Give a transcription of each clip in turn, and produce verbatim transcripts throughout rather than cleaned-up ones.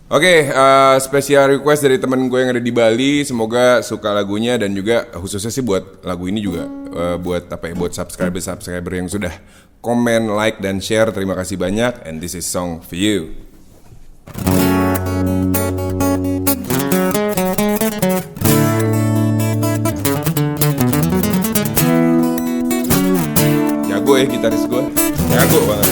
Oke, uh, spesial request dari temen gue yang ada di Bali. Semoga suka lagunya dan juga khususnya sih buat lagu ini juga uh, buat apa ya? Buat subscriber-subscriber yang sudah komen, like dan share. Terima kasih banyak. And this is song for you. Jago ya gitaris gue. Jago banget.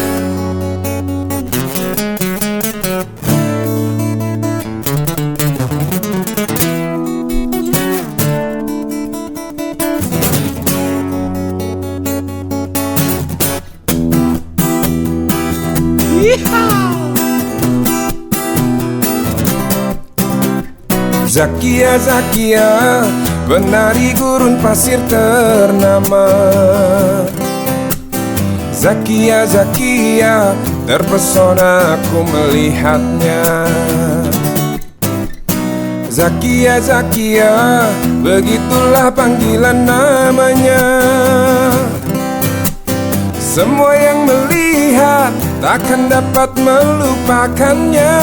Zakia, Zakia, penari gurun pasir ternama. Zakia, Zakia, terpesona aku melihatnya. Zakia, Zakia, begitulah panggilan namanya. Semua yang melihat takkan dapat melupakannya.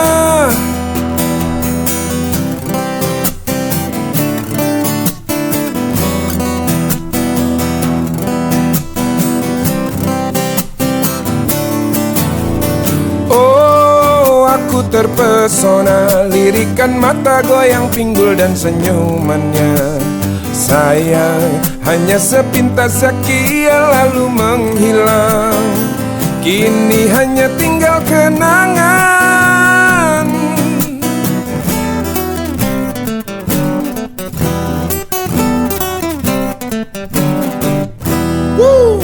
Oh, aku terpesona, lirikan mata goyang pinggul dan senyumannya. Sayang, hanya sepintas Zakia lalu menghilang. Kini hanya tinggal kenangan. Woo!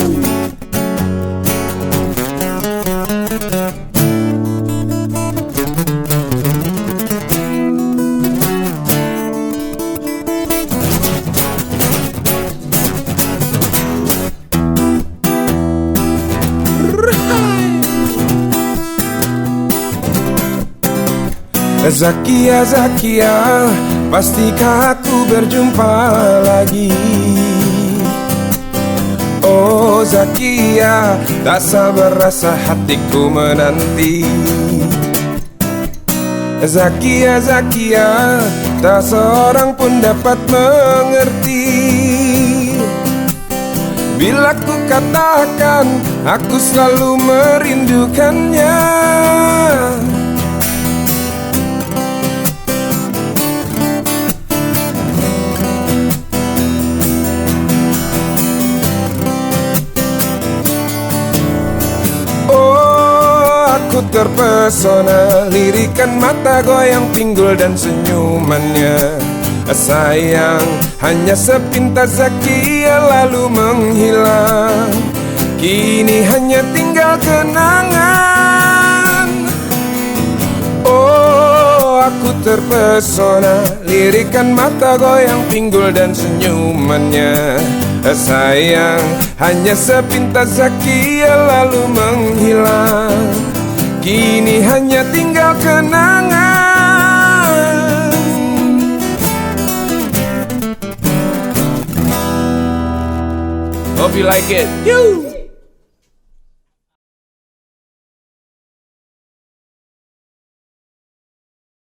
Zakia, Zakia, pastikah aku berjumpa lagi? Oh Zakia, tak sabar rasa hatiku menanti. Zakia, Zakia, tak seorang pun dapat mengerti bila ku katakan aku selalu merindukannya. Aku terpesona, lirikan mata goyang pinggul dan senyumannya. Sayang, hanya sepintas Zakia lalu menghilang. Kini hanya tinggal kenangan. Oh, aku terpesona, lirikan mata goyang pinggul dan senyumannya. Sayang, hanya sepintas Zakia lalu menghilang. Kini hanya tinggal kenangan. Hope you like it. You.